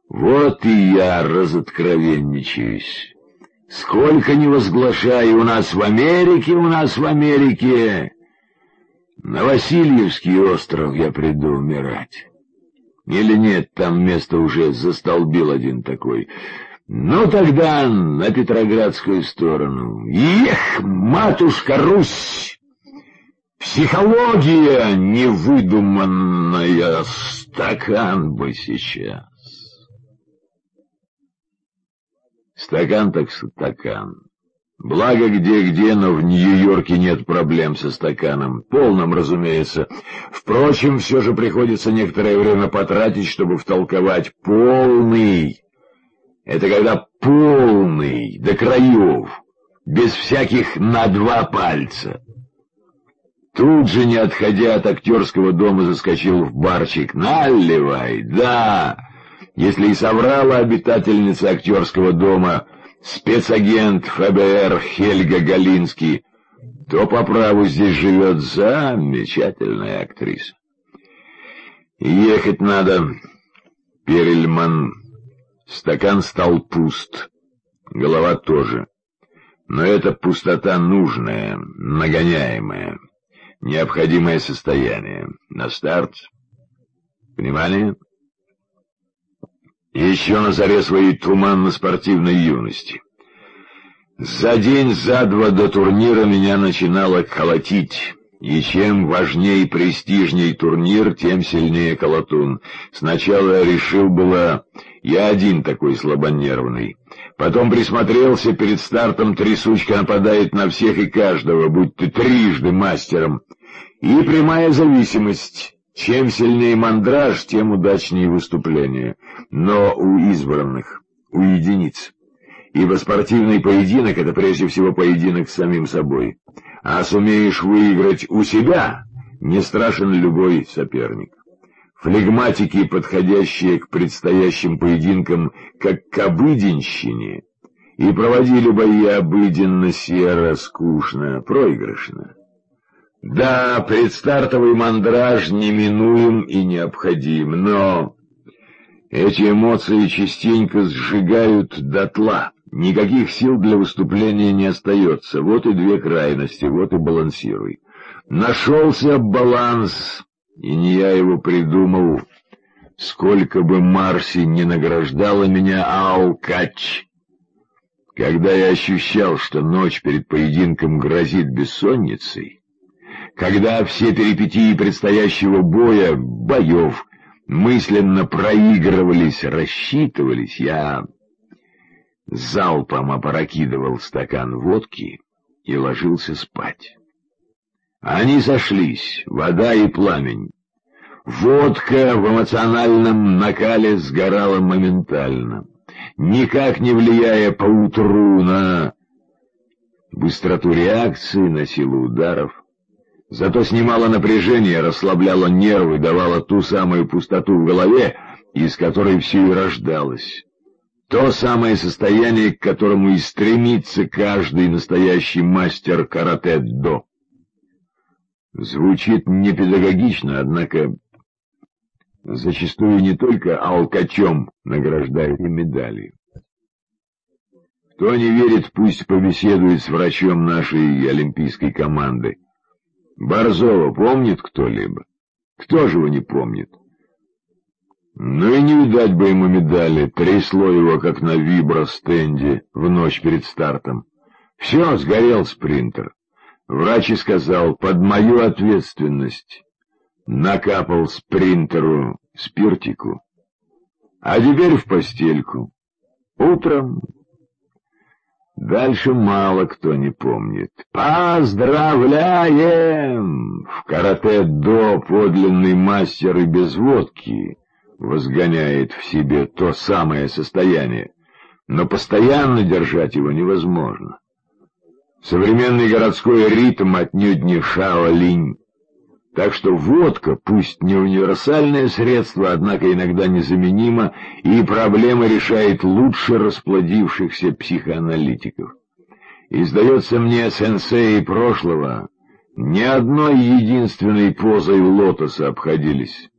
Вот и я разоткровенничаюсь. Сколько не возглашаю, у нас в Америке, на Васильевский остров я приду умирать. Или нет, там место уже застолбил один такой. Ну, тогда на Петроградскую сторону. Эх, матушка Русь! Психология невыдуманная, стакан бы сейчас. Стакан так стакан. Благо где-где, но в Нью-Йорке нет проблем со стаканом. Полным, разумеется. Впрочем, все же приходится некоторое время потратить, чтобы втолковать. Полный. Это когда полный, до краев, без всяких на 2 пальца. Тут же, не отходя от актерского дома, заскочил в барчик. Наливай, да. Если и соврала обитательница актерского дома, спецагент ФБР Хельга Галинский, то по праву здесь живет замечательная актриса. Ехать надо, Перельман. Стакан стал пуст, голова тоже. Но это пустота нужная, нагоняемая, необходимое состояние. На старт. Внимание! Еще на заре своей туманно-спортивной юности. За день, за два до турнира меня начинало колотить. И чем важнее и престижней турнир, тем сильнее колотун. Сначала я решил было, я один такой слабонервный. Потом присмотрелся, перед стартом трясучка нападает на всех и каждого, будь ты трижды мастером. И прямая зависимость. Чем сильнее мандраж, тем удачнее выступление. Но у избранных, у единиц. Ибо спортивный поединок — это прежде всего поединок с самим собой. А сумеешь выиграть у себя, не страшен любой соперник. Флегматики, подходящие к предстоящим поединкам как к обыденщине, и проводили бои обыденно, серо, скучно, проигрышно. Да, предстартовый мандраж неминуем и необходим, но эти эмоции частенько сжигают дотла. Никаких сил для выступления не остается. Вот и 2 крайности, вот и балансируй. Нашелся баланс, и не я его придумал. Сколько бы Марси не награждала меня, Алкач. Когда я ощущал, что ночь перед поединком грозит бессонницей, когда все перипетии предстоящего боев мысленно проигрывались, рассчитывались, я залпом опрокидывал стакан водки и ложился спать. Они сошлись, вода и пламень. Водка в эмоциональном накале сгорала моментально, никак не влияя поутру на быстроту реакции, на силу ударов. Зато снимала напряжение, расслабляла нервы, давала ту самую пустоту в голове, из которой все и рождалось. То самое состояние, к которому и стремится каждый настоящий мастер каратэ-до. Звучит непедагогично, однако зачастую не только алкачом награждают и медалью. Кто не верит, пусть побеседует с врачом нашей олимпийской команды. Борзова помнит кто-либо? Кто же его не помнит? Ну и не видать бы ему медали, трясло его, как на вибро-стенде в ночь перед стартом. Все, сгорел спринтер. Врач и сказал, под мою ответственность. Накапал спринтеру спиртику. А теперь в постельку. Утром... Дальше мало кто не помнит. Поздравляем! В каратэ-до подлинный мастер и без водки возгоняет в себе то самое состояние, но постоянно держать его невозможно. Современный городской ритм отнюдь не Шаолинь. Так что водка, пусть не универсальное средство, однако иногда незаменимо, и проблемы решает лучше расплодившихся психоаналитиков. И, сдается мне, сенсеи прошлого ни одной единственной позой лотоса обходились.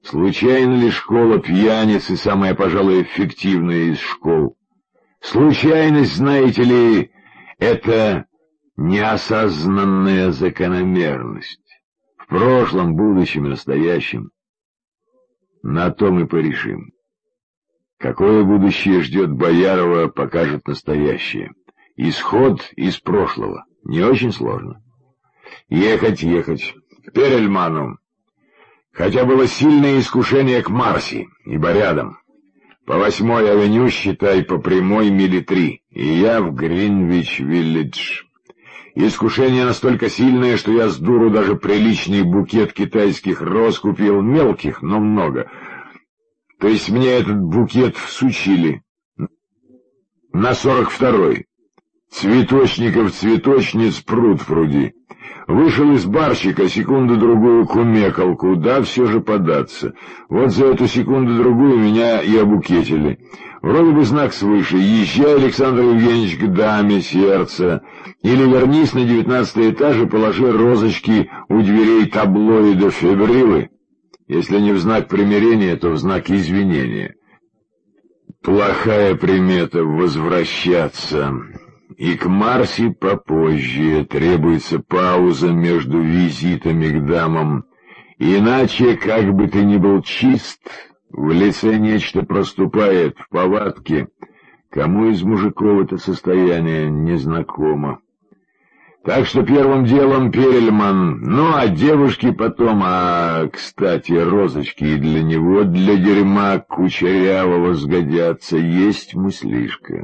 Случайно ли школа пьяниц и самая, пожалуй, эффективная из школ? Случайность, знаете ли, это неосознанная закономерность. В прошлом, будущем и настоящем. На том и порешим. Какое будущее ждет Боярова, покажет настоящее. Исход из прошлого. Не очень сложно. Ехать к Перельману. Хотя было сильное искушение к Марси, ибо рядом. По 8-й авеню, считай, по прямой мили 3, и я в Гринвич-Виллидж. Искушение настолько сильное, что я с дуру даже приличный букет китайских роз купил, мелких, но много. То есть мне этот букет всучили на 42-й. Цветочников цветочниц пруд в пруди. Вышел из барчика, секунду-другую кумекал, куда все же податься. Вот за эту секунду-другую меня и обукетили. Вроде бы знак свыше: езжай, Александр Евгеньевич, к даме сердца, или вернись на 19-й этаж и положи розочки у дверей таблоида Фебрилы. Если не в знак примирения, то в знак извинения. Плохая примета — возвращаться. И к Марси попозже требуется пауза между визитами к дамам. Иначе, как бы ты ни был чист, в лице нечто проступает в повадке. Кому из мужиков это состояние незнакомо. Так что первым делом Перельман, ну а девушки потом, кстати, розочки и для него, для дерьма кучерявого сгодятся, есть мыслишка.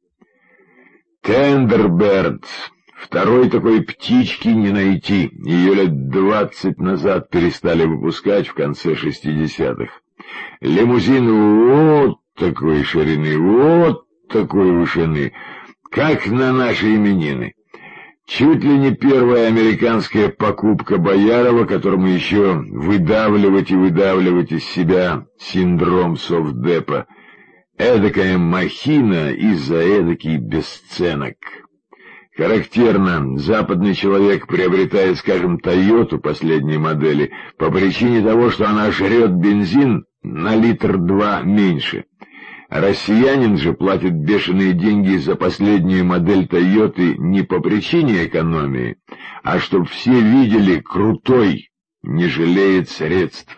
Тендерберд. Второй такой птички не найти. Ее лет 20 назад перестали выпускать в конце 60-х. Лимузин вот такой ширины, вот такой вышины, как на наши именины. Чуть ли не первая американская покупка Боярова, которому еще выдавливать и выдавливать из себя синдром совдепа. Эдакая махина из-за эдакий бесценок. Характерно, западный человек приобретает, скажем, Тойоту последней модели по причине того, что она жрет бензин на 1-2 литра меньше. Россиянин же платит бешеные деньги за последнюю модель Тойоты не по причине экономии, а чтоб все видели: крутой, не жалеет средств.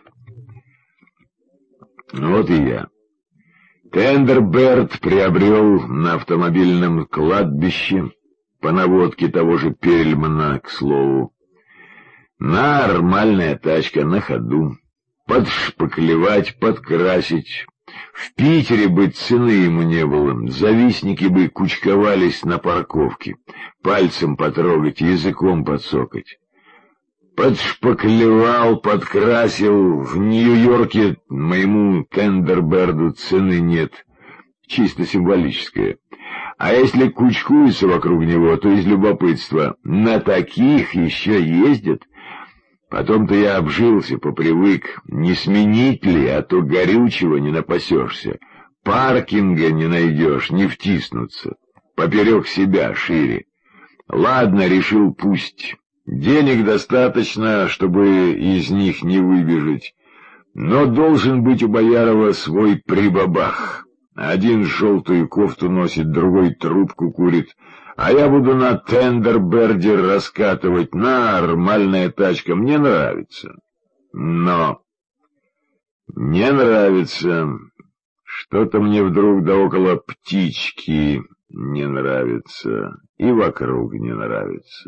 Вот и я. Тендерберд приобрел на автомобильном кладбище, по наводке того же Перельмана, к слову. Нормальная тачка на ходу. Подшпаклевать, подкрасить. В Питере бы цены ему не было, завистники бы кучковались на парковке. Пальцем потрогать, языком подсокать. Подшпаклевал, подкрасил. В Нью-Йорке моему Тендерберду цены нет. Чисто символическая. А если кучкуются вокруг него, то из любопытства. На таких еще ездят. Потом-то я обжился, попривык. Не сменить ли, а то горючего не напасешься. Паркинга не найдешь, не втиснуться. Поперек себя шире. Ладно, решил, пусть. Денег достаточно, чтобы из них не выбежать. Но должен быть у Боярова свой прибабах. Один желтую кофту носит, другой трубку курит. А я буду на Тендерберде раскатывать. Нормальная тачка, мне нравится. Но не нравится. Что-то мне вдруг да около птички не нравится. И вокруг не нравится.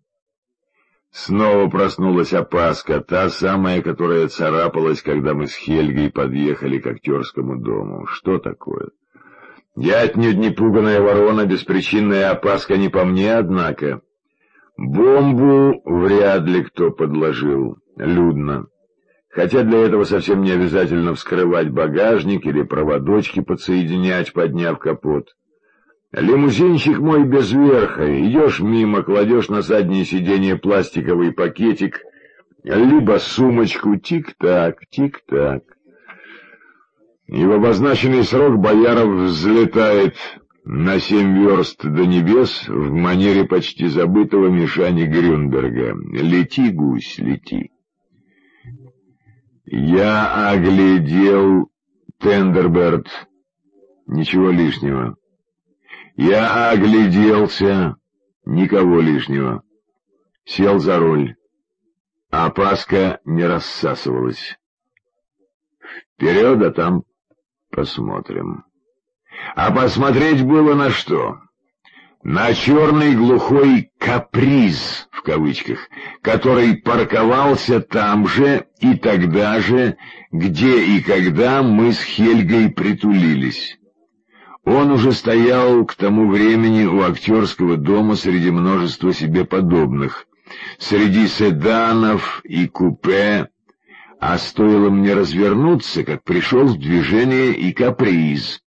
Снова проснулась опаска, та самая, которая царапалась, когда мы с Хельгой подъехали к актерскому дому. Что такое? Я отнюдь не пуганая ворона, беспричинная опаска не по мне, однако. Бомбу вряд ли кто подложил. Людно. Хотя для этого совсем не обязательно вскрывать багажник или проводочки подсоединять, подняв капот. Лимузинчик мой без верха, идешь мимо, кладешь на заднее сиденье пластиковый пакетик, либо сумочку, тик-так, тик-так. И в обозначенный срок Бояров взлетает на 7 верст до небес в манере почти забытого Мишани Грюнберга. Лети, гусь, лети. Я оглядел Тендерберт. Ничего лишнего. Я огляделся. Никого лишнего. Сел за руль. Опаска не рассасывалась. Вперед, а там посмотрим. А посмотреть было на что? На черный глухой «каприз», в кавычках, который парковался там же и тогда же, где и когда мы с Хельгой притулились. Он уже стоял к тому времени у актерского дома среди множества себе подобных, среди седанов и купе, а стоило мне развернуться, как пришел в движение и «каприз».